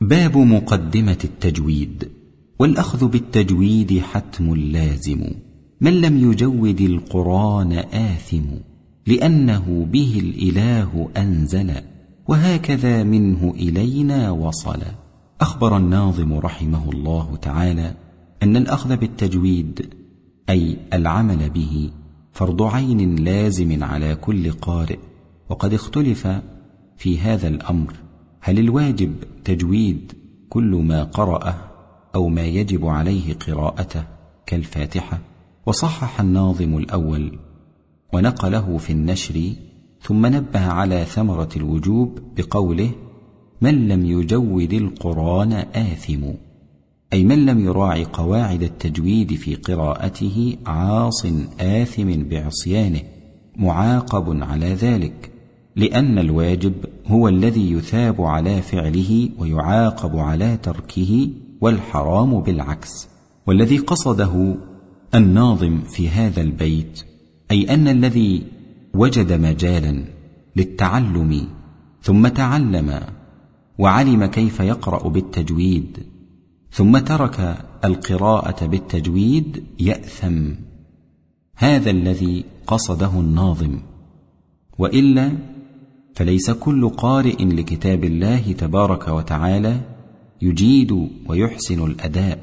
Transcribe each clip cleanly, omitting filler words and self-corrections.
باب مقدمة التجويد. والأخذ بالتجويد حتم لازم، من لم يجود القرآن آثم، لأنه به الإله أنزل، وهكذا منه إلينا وصل. أخبر الناظم رحمه الله تعالى أن الأخذ بالتجويد أي العمل به فرض عين لازم على كل قارئ، وقد اختلف في هذا الأمر، هل الواجب تجويد كل ما قرأه أو ما يجب عليه قراءته كالفاتحة؟ وصحح الناظم الأول ونقله في النشر، ثم نبه على ثمرة الوجوب بقوله: من لم يجود القرآن آثم، أي من لم يراعي قواعد التجويد في قراءته عاص آثم بعصيانه، معاقب على ذلك، لأن الواجب هو الذي يثاب على فعله ويعاقب على تركه، والحرام بالعكس. والذي قصده الناظم في هذا البيت أي أن الذي وجد مجالا للتعلم ثم تعلم وعلم كيف يقرأ بالتجويد ثم ترك القراءة بالتجويد يأثم، هذا الذي قصده الناظم، وإلا فليس كل قارئ لكتاب الله تبارك وتعالى يجيد ويحسن الأداء،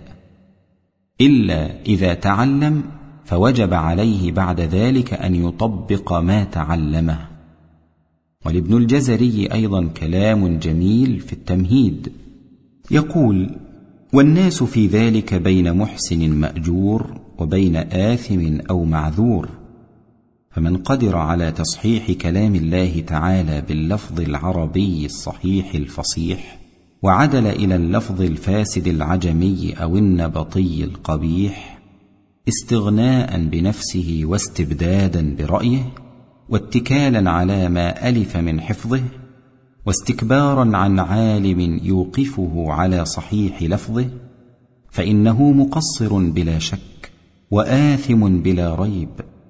إلا إذا تعلم فوجب عليه بعد ذلك أن يطبق ما تعلمه. ولابن الجزري أيضا كلام جميل في التمهيد، يقول: والناس في ذلك بين محسن مأجور وبين آثم أو معذور، فمن قدر على تصحيح كلام الله تعالى باللفظ العربي الصحيح الفصيح، وعدل إلى اللفظ الفاسد العجمي أو النبطي القبيح، استغناء بنفسه واستبدادا برأيه، واتكالا على ما ألف من حفظه، واستكبارا عن عالم يوقفه على صحيح لفظه، فإنه مقصر بلا شك، وآثم بلا ريب،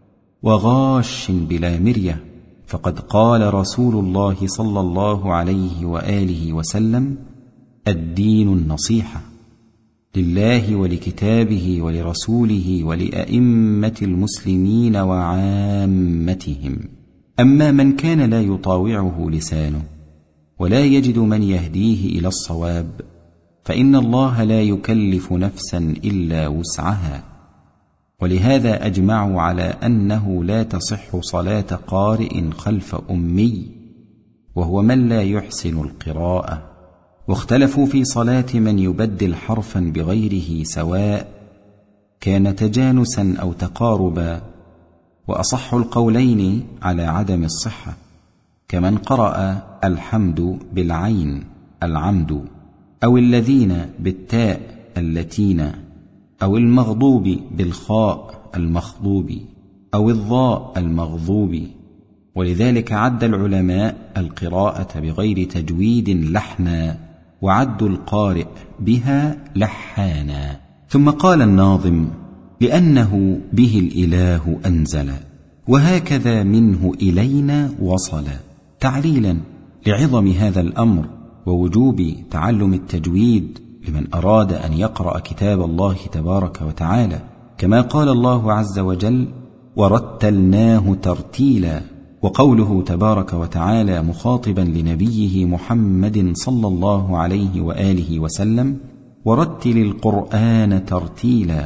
وغاش بلا مرية. فقد قال رسول الله صلى الله عليه وآله وسلم: الدين النصيحة لله ولكتابه ولرسوله ولأئمة المسلمين وعامتهم. أما من كان لا يطاوعه لسانه ولا يجد من يهديه إلى الصواب، فإن الله لا يكلف نفسا إلا وسعها، ولهذا أجمعوا على أنه لا تصح صلاة قارئ خلف أمي، وهو من لا يحسن القراءة. واختلفوا في صلاة من يبدل حرفا بغيره، سواء كان تجانسا أو تقاربا، وأصح القولين على عدم الصحة، كمن قرأ الحمد بالعين العمد، أو الذين بالتاء اللتين، أو المغضوب بالخاء المخضوب، أو الضاء المغضوب. ولذلك عد العلماء القراءة بغير تجويد لحنا، وعدوا القارئ بها لحانا. ثم قال الناظم: لأنه به الإله أنزل، وهكذا منه إلينا وصل، تعليلا لعظم هذا الأمر ووجوب تعلم التجويد لمن أراد أن يقرأ كتاب الله تبارك وتعالى، كما قال الله عز وجل: ورتلناه ترتيلا. وقوله تبارك وتعالى مخاطبا لنبيه محمد صلى الله عليه وآله وسلم: ورتل القرآن ترتيلا.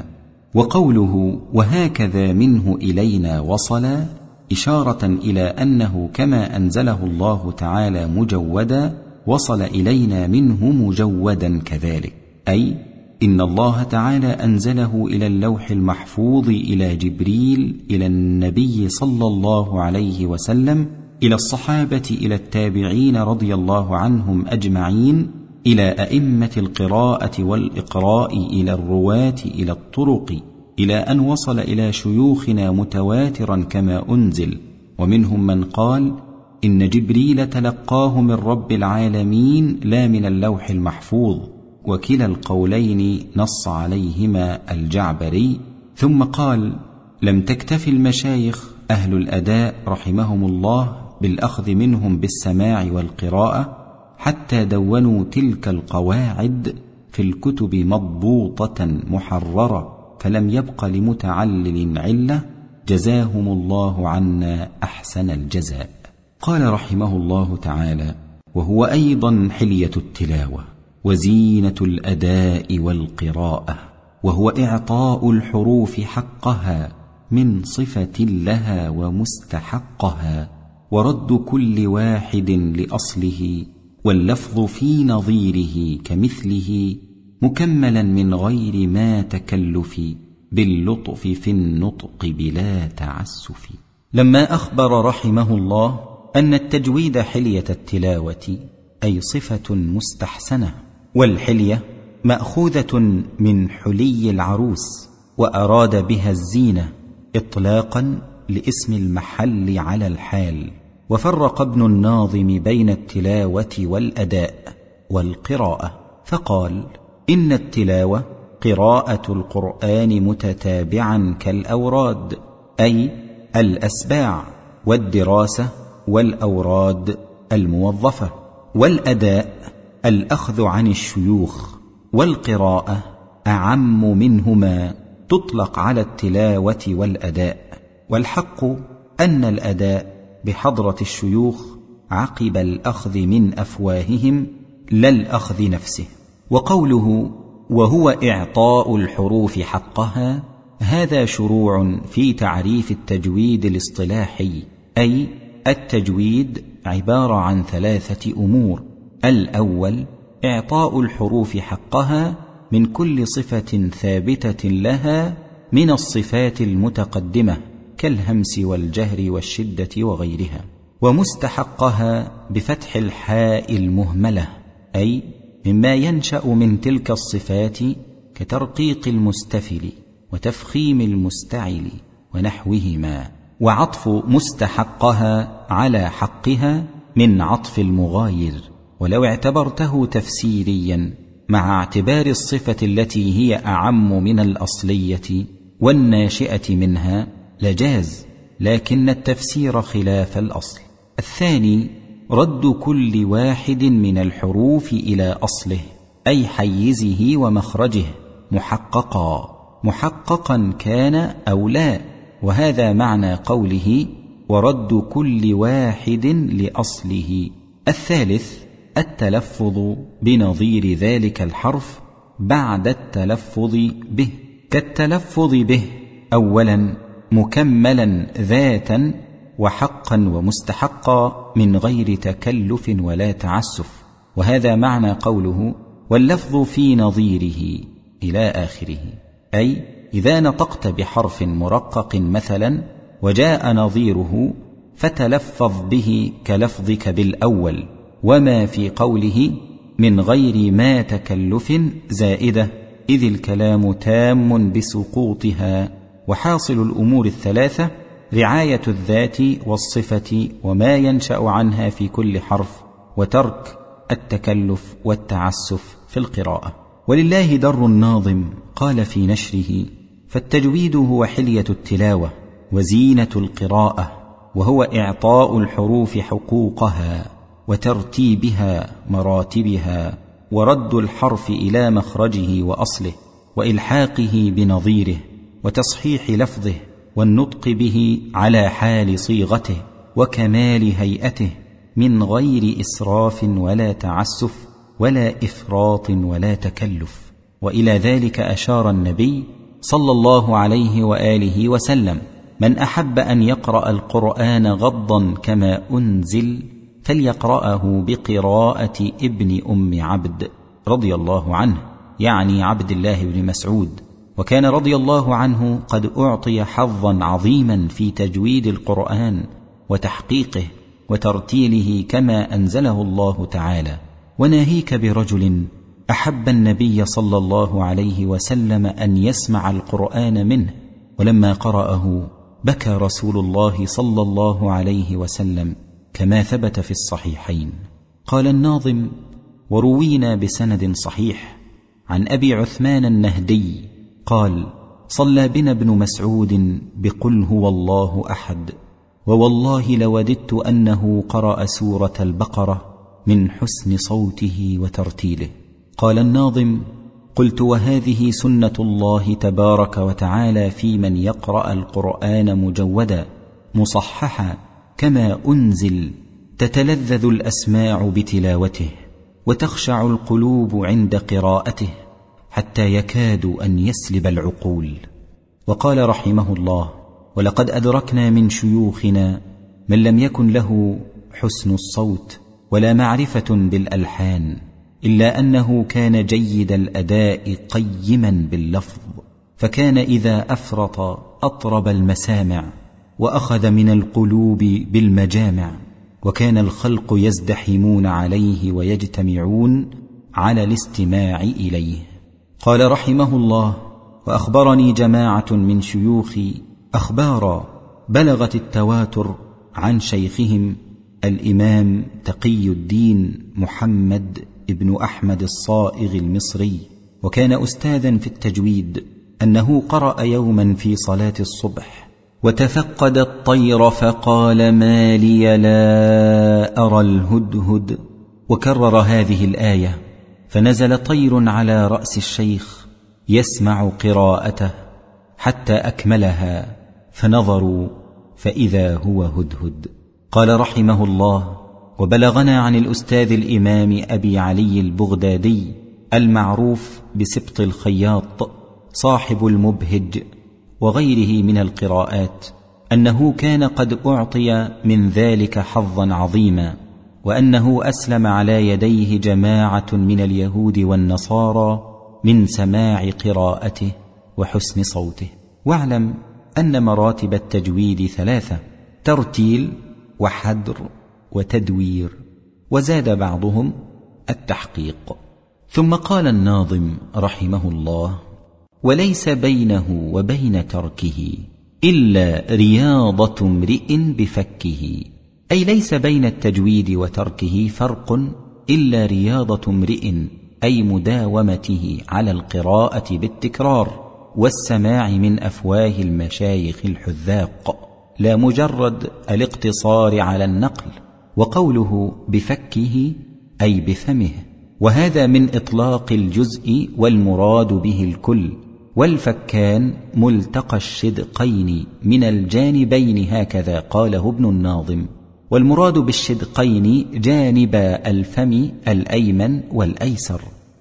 وقوله وهكذا منه إلينا وصل، إشارة إلى أنه كما أنزله الله تعالى مجودا، وصل إلينا منه مجودا كذلك، أي إن الله تعالى أنزله إلى اللوح المحفوظ، إلى جبريل، إلى النبي صلى الله عليه وسلم، إلى الصحابة، إلى التابعين رضي الله عنهم أجمعين، إلى أئمة القراءة والإقراء، إلى الرواة، إلى الطرق، إلى أن وصل إلى شيوخنا متواترا كما أنزل. ومنهم من قال إن جبريل تلقاه من رب العالمين لا من اللوح المحفوظ، وكلا القولين نص عليهما الجعبري. ثم قال: لم تكتف المشايخ أهل الأداء رحمهم الله بالأخذ منهم بالسماع والقراءة، حتى دونوا تلك القواعد في الكتب مضبوطة محررة، فلم يبق لمتعلل علة، جزاهم الله عنا أحسن الجزاء. قال رحمه الله تعالى: وهو أيضا حلية التلاوة وزينة الأداء والقراءة، وهو إعطاء الحروف حقها من صفة لها ومستحقها، ورد كل واحد لأصله، واللفظ في نظيره كمثله، مكملا من غير ما تكلف، باللطف في النطق بلا تعسف. لما أخبر رحمه الله أن التجويد حلية التلاوة أي صفة مستحسنة، والحلية مأخوذة من حلي العروس، وأراد بها الزينة إطلاقا لاسم المحل على الحال. وفرق ابن الناظم بين التلاوة والأداء والقراءة، فقال: إن التلاوة قراءة القرآن متتابعا كالأوراد، أي الأسباع، والدراسة والأوراد الموظفة، والأداء الأخذ عن الشيوخ، والقراءة أعم منهما، تطلق على التلاوة والأداء. والحق أن الأداء بحضرة الشيوخ عقب الأخذ من أفواههم، لا الأخذ نفسه. وقوله وهو إعطاء الحروف حقها، هذا شروع في تعريف التجويد الاصطلاحي، أي التجويد عبارة عن 3 أمور: الأول إعطاء الحروف حقها من كل صفة ثابتة لها من الصفات المتقدمة كالهمس والجهر والشدة وغيرها، ومستحقها بفتح الحاء المهملة، أي مما ينشأ من تلك الصفات كترقيق المستفل وتفخيم المستعل ونحوهما، وعطف مستحقها على حقها من عطف المغاير. ولو اعتبرته تفسيريا مع اعتبار الصفة التي هي أعم من الأصلية والناشئة منها لجاز، لكن التفسير خلاف الأصل. الثاني رد كل واحد من الحروف إلى أصله، أي حيزه ومخرجه محققا كان أو لا، وهذا معنى قوله ورد كل واحد لأصله. الثالث التلفظ بنظير ذلك الحرف بعد التلفظ به، كالتلفظ به أولا مكملا ذاتا وحقا ومستحقا من غير تكلف ولا تعسف، وهذا معنى قوله واللفظ في نظيره إلى آخره، أي إذا نطقت بحرف مرقق مثلا وجاء نظيره فتلفظ به كلفظك بالأول، وما في قوله من غير ما تكلف زائدة، إذ الكلام تام بسقوطها. وحاصل الأمور 3 رعاية الذات والصفة وما ينشأ عنها في كل حرف، وترك التكلف والتعسف في القراءة. ولله در الناظم قال في نشره: فالتجويد هو حلية التلاوة وزينة القراءة، وهو إعطاء الحروف حقوقها وترتيبها مراتبها، ورد الحرف إلى مخرجه وأصله، وإلحاقه بنظيره، وتصحيح لفظه، والنطق به على حال صيغته وكمال هيئته، من غير إسراف ولا تعسف ولا إفراط ولا تكلف. وإلى ذلك أشار النبي صلى الله عليه وآله وسلم: من أحب أن يقرأ القرآن غضا كما أنزل فليقرأه بقراءة ابن أم عبد رضي الله عنه، يعني عبد الله بن مسعود. وكان رضي الله عنه قد أعطي حظا عظيما في تجويد القرآن وتحقيقه وترتيله كما أنزله الله تعالى. وناهيك برجل أحب النبي صلى الله عليه وسلم أن يسمع القرآن منه، ولما قرأه بكى رسول الله صلى الله عليه وسلم كما ثبت في الصحيحين. قال الناظم: وروينا بسند صحيح عن أبي عثمان النهدي قال: صلى بنا ابن مسعود بقل هو الله أحد، ووالله لوددت أنه قرأ سورة البقرة من حسن صوته وترتيله. قال الناظم: قلت: وهذه سنة الله تبارك وتعالى في من يقرأ القرآن مجودا مصححا كما أنزل، تتلذذ الأسماع بتلاوته، وتخشع القلوب عند قراءته، حتى يكاد أن يسلب العقول. وقال رحمه الله: ولقد أدركنا من شيوخنا من لم يكن له حسن الصوت ولا معرفة بالألحان، إلا أنه كان جيد الأداء قيما باللفظ، فكان إذا أفرط أطرب المسامع وأخذ من القلوب بالمجامع، وكان الخلق يزدحمون عليه ويجتمعون على الاستماع إليه. قال رحمه الله: وأخبرني جماعة من شيوخي أخبارا بلغت التواتر عن شيخهم الإمام تقي الدين محمد ابن أحمد الصائغ المصري، وكان أستاذا في التجويد، أنه قرأ يوما في صلاة الصبح: وتفقد الطير فقال: ما لي لا أرى الهدهد، وكرر هذه الآية، فنزل طير على رأس الشيخ يسمع قراءته حتى أكملها، فنظروا فإذا هو هدهد. قال رحمه الله: وبلغنا عن الأستاذ الإمام أبي علي البغدادي المعروف بسبط الخياط صاحب المبهج وغيره من القراءات، أنه كان قد أعطي من ذلك حظا عظيما، وأنه أسلم على يديه جماعة من اليهود والنصارى من سماع قراءته وحسن صوته. واعلم أن مراتب التجويد 3: ترتيل وحدر وتدوير، وزاد بعضهم التحقيق. ثم قال الناظم رحمه الله: وليس بينه وبين تركه إلا رياضة امرئ بفكه، أي ليس بين التجويد وتركه فرق إلا رياضة امرئ، أي مداومته على القراءة بالتكرار والسماع من أفواه المشايخ الحذاق، لا مجرد الاقتصار على النقل. وقوله بفكه أي بفمه، وهذا من إطلاق الجزء والمراد به الكل، والفكان ملتقى الشدقين من الجانبين، هكذا قاله ابن الناظم. والمراد بالشدقين جانب الفم الأيمن والأيسر،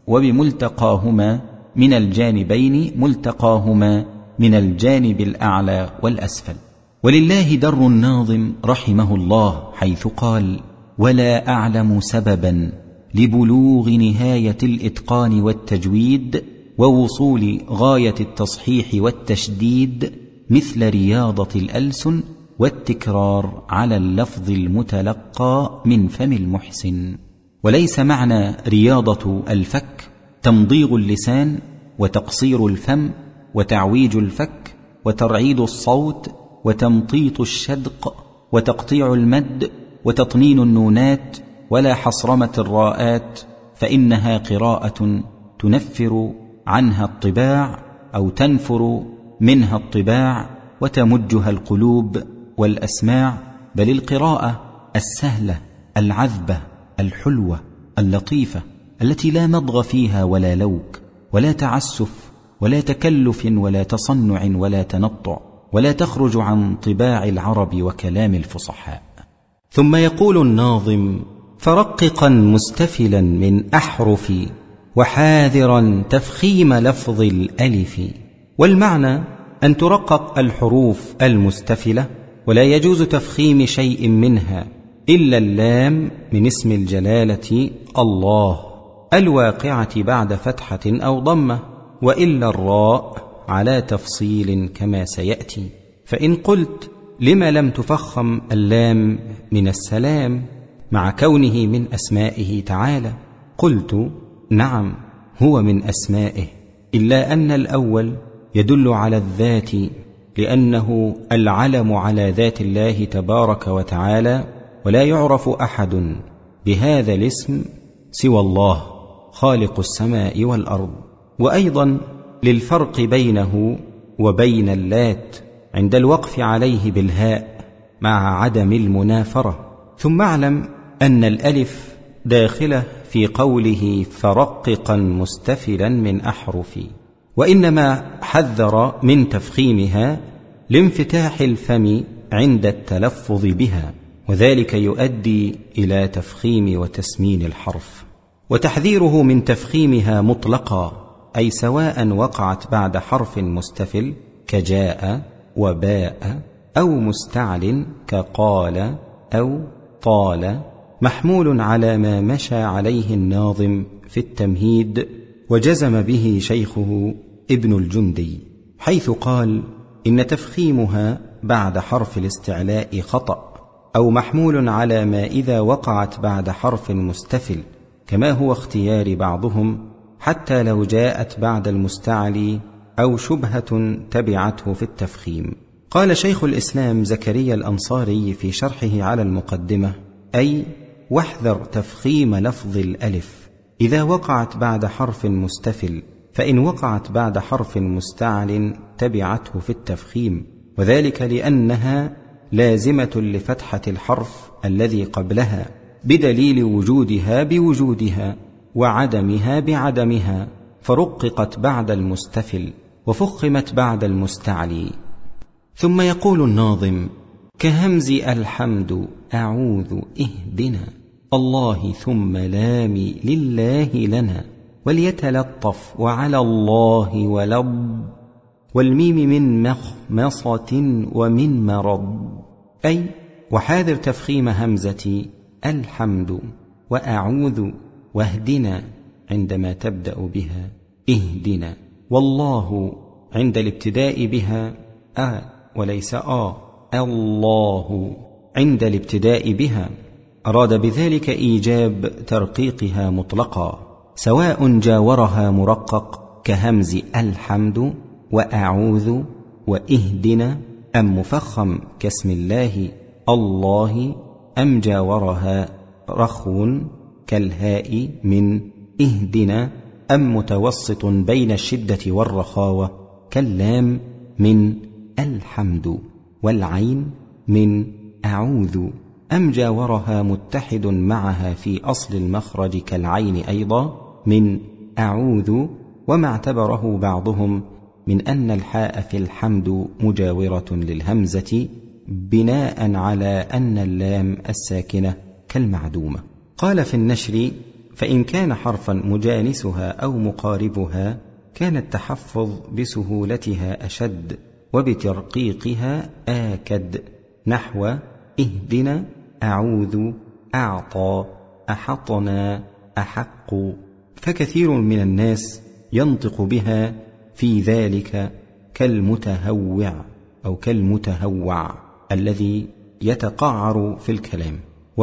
وبملتقاهما من الجانبين ملتقاهما من الجانب الأعلى والأسفل. ولله در الناظم رحمه الله حيث قال: ولا أعلم سببا لبلوغ نهاية الإتقان والتجويد ووصول غاية التصحيح والتشديد مثل رياضة الألسن والتكرار على اللفظ المتلقى من فم المحسن. وليس معنى رياضة الفك تمضيغ اللسان وتقصير الفم وتعويج الفك وترعيد الصوت وتمطيط الشدق وتقطيع المد وتطنين النونات ولا حصرمة الراءات، فإنها قراءة تنفر عنها الطباع أو تنفر منها الطباع وتمجها القلوب والأسماع، بل القراءة السهلة العذبة الحلوة اللطيفة التي لا مضغ فيها ولا لوك ولا تعسف ولا تكلف ولا تصنع ولا تنطع، ولا تخرج عن طباع العرب وكلام الفصحاء. ثم يقول الناظم: فرققا مستفلا من أحرف، وحاذرا تفخيم لفظ الألف. والمعنى أن ترقق الحروف المستفلة، ولا يجوز تفخيم شيء منها إلا اللام من اسم الجلالة الله الواقعة بعد فتحة أو ضمة، وإلا الراء على تفصيل كما سيأتي. فإن قلت: لما لم تفخم اللام من السلام مع كونه من أسمائه تعالى؟ قلت: نعم، هو من أسمائه، إلا أن الأول يدل على الذات، لأنه العلم على ذات الله تبارك وتعالى، ولا يعرف أحد بهذا الاسم سوى الله خالق السماء والأرض. وأيضا للفرق بينه وبين اللات عند الوقف عليه بالهاء مع عدم المنافرة. ثم اعلم أن الألف داخلة في قوله فرققا مستفلا من أحرف، وإنما حذر من تفخيمها لانفتاح الفم عند التلفظ بها، وذلك يؤدي إلى تفخيم وتسمين الحرف. وتحذيره من تفخيمها مطلقا، أي سواء وقعت بعد حرف مستفل كجاء وباء، أو مستعل كقال أو طال، محمول على ما مشى عليه الناظم في التمهيد وجزم به شيخه ابن الجندي، حيث قال إن تفخيمها بعد حرف الاستعلاء خطأ، أو محمول على ما إذا وقعت بعد حرف مستفل، كما هو اختيار بعضهم، حتى لو جاءت بعد المستعلي أو شبهة تبعته في التفخيم. قال شيخ الإسلام زكريا الأنصاري في شرحه على المقدمة: أي واحذر تفخيم لفظ الألف إذا وقعت بعد حرف مستفل، فإن وقعت بعد حرف مستعل تبعته في التفخيم، وذلك لأنها لازمة لفتحة الحرف الذي قبلها بدليل وجودها بوجودها وعدمها بعدمها، فرققت بعد المستفل وفخمت بعد المستعلي. ثم يقول الناظم: كهمز الحمد أعوذ اهدنا، الله ثم لامي لله لنا، وليتلطف وعلى الله ولب، والميم من مخمصة ومن مرض، أي وحاذر تفخيم همزة الحمد وأعوذ واهدنا عندما تبدأ بها اهدنا، والله عند الابتداء بها وليس الله عند الابتداء بها. أراد بذلك إيجاب ترقيقها مطلقا، سواء جاورها مرقق كهمز الحمد وأعوذ وإهدنا، أم مفخم كاسم الله الله، أم جاورها رخو كالهاء من إهدنا، أم متوسط بين الشدة والرخاوة كاللام من الحمد، والعين من أعوذ، أم جاورها متحد معها في أصل المخرج كالعين أيضا من أعوذ، وما اعتبره بعضهم من أن الحاء في الحمد مجاورة للهمزة بناء على أن اللام الساكنة كالمعدومة. قال في النشر: فإن كان حرفا مجانسها أو مقاربها كان التحفظ بسهولتها أشد وبترقيقها آكد، نحو اهدنا أعوذ أعطى أحطنا أحق، فكثير من الناس ينطق بها في ذلك كالمتهوع أو كالمتهوع الذي يتقعر في الكلام،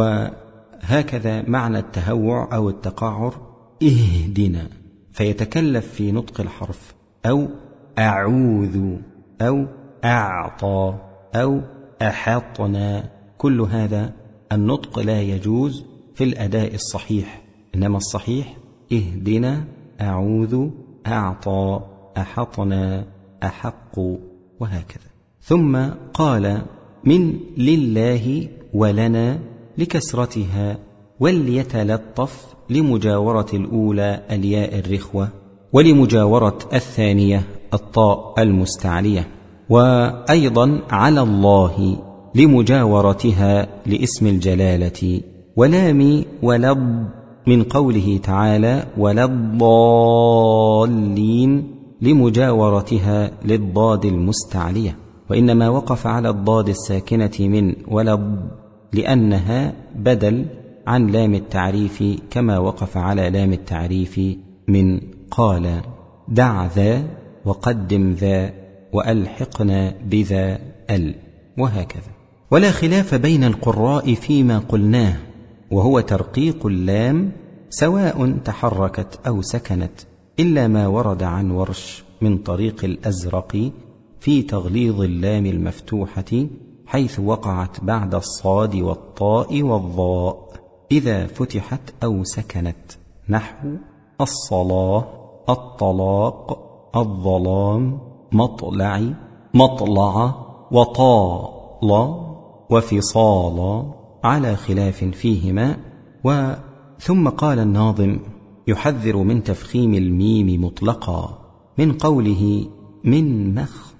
وهكذا معنى التهوع أو التقعر اهدنا، فيتكلف في نطق الحرف، أو أعوذ أو أعطى أو أحطنا، كل هذا النطق لا يجوز في الأداء الصحيح، إنما الصحيح اهدنا أعوذ أعطى أحطنا أحق، وهكذا. ثم قال: من لله ولنا لكسرتها، وليتلطف لمجاورة الأولى الياء الرخوة، ولمجاورة الثانية الطاء المستعلية، وأيضا على الله لمجاورتها لاسم الجلالة، ولام ولض من قوله تعالى ولا الضالين لمجاورتها للضاد المستعلية، وإنما وقف على الضاد الساكنة من ولض لأنها بدل عن لام التعريف، كما وقف على لام التعريف من قال دع ذا وقدم ذا وألحقنا بذا وهكذا. ولا خلاف بين القراء فيما قلناه، وهو ترقيق اللام سواء تحركت أو سكنت، إلا ما ورد عن ورش من طريق الأزرق في تغليظ اللام المفتوحة حيث وقعت بعد الصاد والطاء والضاء إذا فتحت أو سكنت، نحو الصلاة الطلاق الظلام مطلع مطلع وطال وفصال، على خلاف فيهما. ثم قال الناظم يحذر من تفخيم الميم مطلقا من قوله من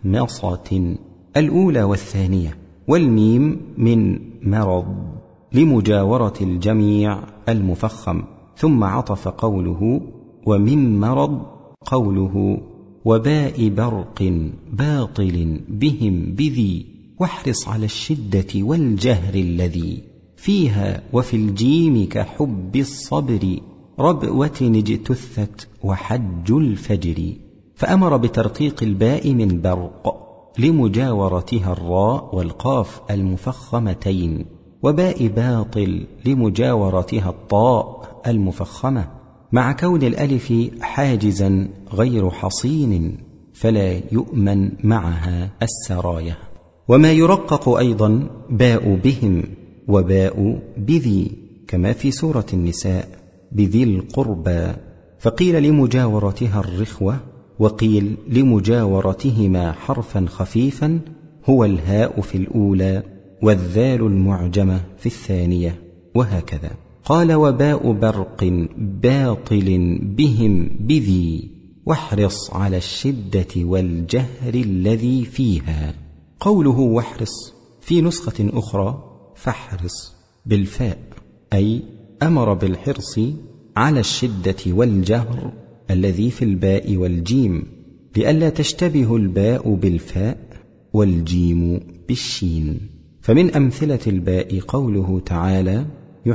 مخمصة الأولى والثانية، والميم من مرض لمجاورة الجميع المفخم، ثم عطف قوله ومن مرض قوله وباء برق باطل بهم بذي واحرص على الشدة والجهر الذي فيها وفي الجيم كحب الصبر ربوة اجتثت وحج الفجر، فأمر بترقيق الباء من برق لمجاورتها الراء والقاف المفخمتين، وباء باطل لمجاورتها الطاء المفخمة، مع كون الألف حاجزا غير حصين فلا يؤمن معها السرايا. وما يرقق أيضا باء بهم وباء بذي كما في سورة النساء بذي القربى، فقيل لمجاورتها الرخوة، وقيل لمجاورتهما حرفا خفيفا هو الهاء في الأولى والذال المعجمة في الثانية، وهكذا. قال وباء برق باطل بهم بذي واحرص على الشدة والجهر الذي فيها. قوله واحرص في نسخة أخرى فاحرص بالفاء، أي أمر بالحرص على الشدة والجهر الذي في الباء والجيم، لئلا تشتبه الباء بالفاء والجيم بالشين. فمن أمثلة الباء قوله تعالى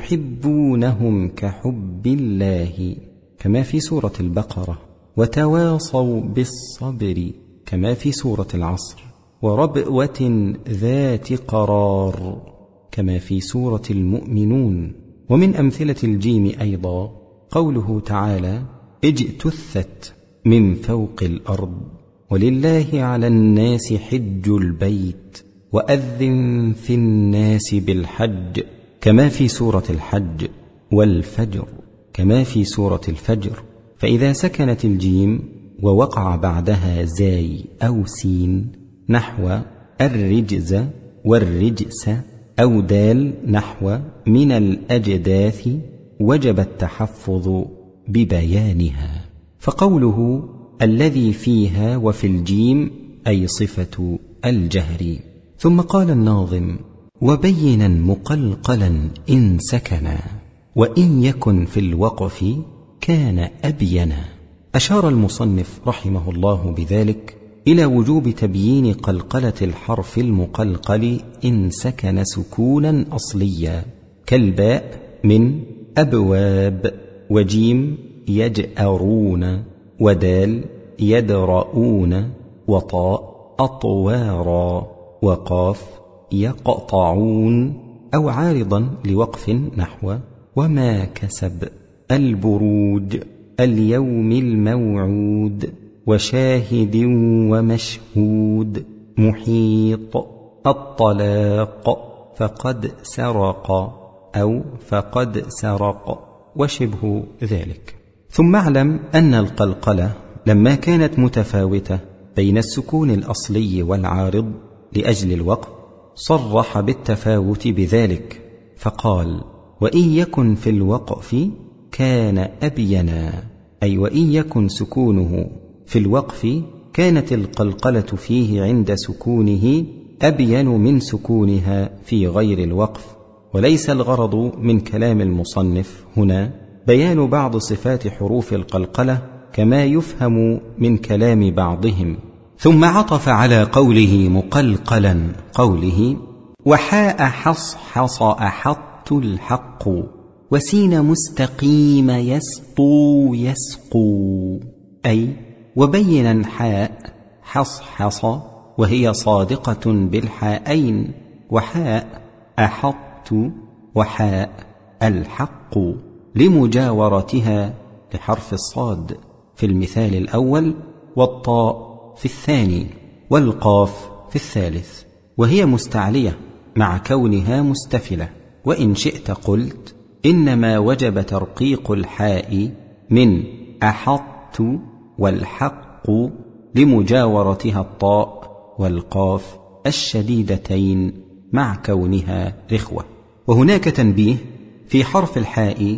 يحبونهم كحب الله كما في سورة البقرة، وتواصوا بالصبر كما في سورة العصر، وربوة ذات قرار كما في سورة المؤمنون. ومن أمثلة الجيم أيضا قوله تعالى اجتثت من فوق الأرض ولله على الناس حج البيت وأذن في الناس بالحج كما في سورة الحج، والفجر كما في سورة الفجر. فإذا سكنت الجيم ووقع بعدها زاي أو سين نحو الرجز والرجس، أو دال نحو من الأجداث، وجب التحفظ ببيانها. فقوله الذي فيها وفي الجيم أي صفة الجهر. ثم قال الناظم وبينا مقلقلا إن سكنا وإن يكن في الوقف كان أبينا. أشار المصنف رحمه الله بذلك إلى وجوب تبيين قلقلة الحرف المقلقل إن سكن سكونا أصليا، كالباء من أبواب، وجيم يجأرون، ودال يدرؤون، وطاء أطوارا، وقاف يقطعون، أو عارضا لوقف نحو وما كسب، البروج، اليوم الموعود، وشاهد ومشهود، محيط، الطلاق، فقد سرق أو فقد سرق، وشبه ذلك. ثم اعلم أن القلقلة لما كانت متفاوتة بين السكون الأصلي والعارض لأجل الوقف صرح بالتفاوت بذلك، فقال وإن يكن في الوقف كان أبينا، أي وإن يكن سكونه في الوقف كانت القلقلة فيه عند سكونه أبين من سكونها في غير الوقف. وليس الغرض من كلام المصنف هنا بيان بعض صفات حروف القلقلة كما يفهم من كلام بعضهم. ثم عطف على قوله مقلقلا قوله وحاء حصحص أحط الحق، وسين مستقيم يسطو يسقو، أي وبينا حاء حصحص وهي صادقة بالحاءين، وحاء أحط وحاء الحق لمجاورتها لحرف الصاد في المثال الأول، والطاء في الثاني، والقاف في الثالث، وهي مستعلية مع كونها مستفلة. وإن شئت قلت إنما وجب ترقيق الحاء من أحط والحق لمجاورتها الطاء والقاف الشديدتين مع كونها رخوة. وهناك تنبيه في حرف الحاء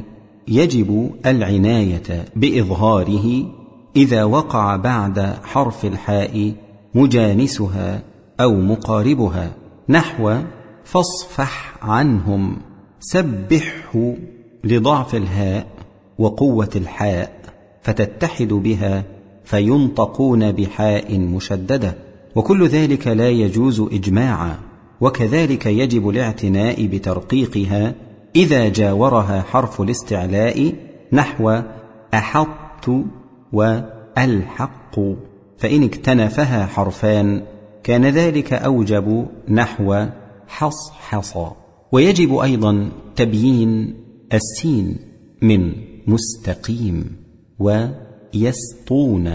يجب العناية بإظهاره إذا وقع بعد حرف الحاء مجانسها أو مقاربها، نحو فاصفح عنهم، سبحه لضعف الهاء وقوة الحاء فتتحد بها فينطقون بحاء مشددة، وكل ذلك لا يجوز إجماعا. وكذلك يجب الاعتناء بترقيقها إذا جاورها حرف الاستعلاء، نحو أحط والحق، فإن اكتنفها حرفان كان ذلك أوجب، نحو حصحص. ويجب أيضا تبيين السين من مستقيم ويسطون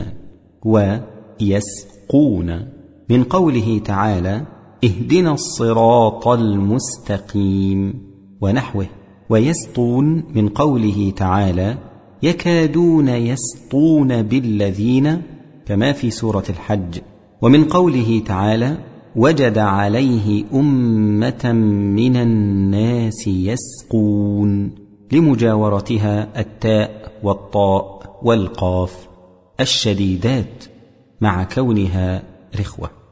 ويسقون، من قوله تعالى اهدنا الصراط المستقيم ونحوه، ويسطون من قوله تعالى يكادون يسطون بالذين، كما في سورة الحج، ومن قوله تعالى وجد عليه أمة من الناس يسقون، لمجاورتها التاء والطاء والقاف الشديدات مع كونها رخوة.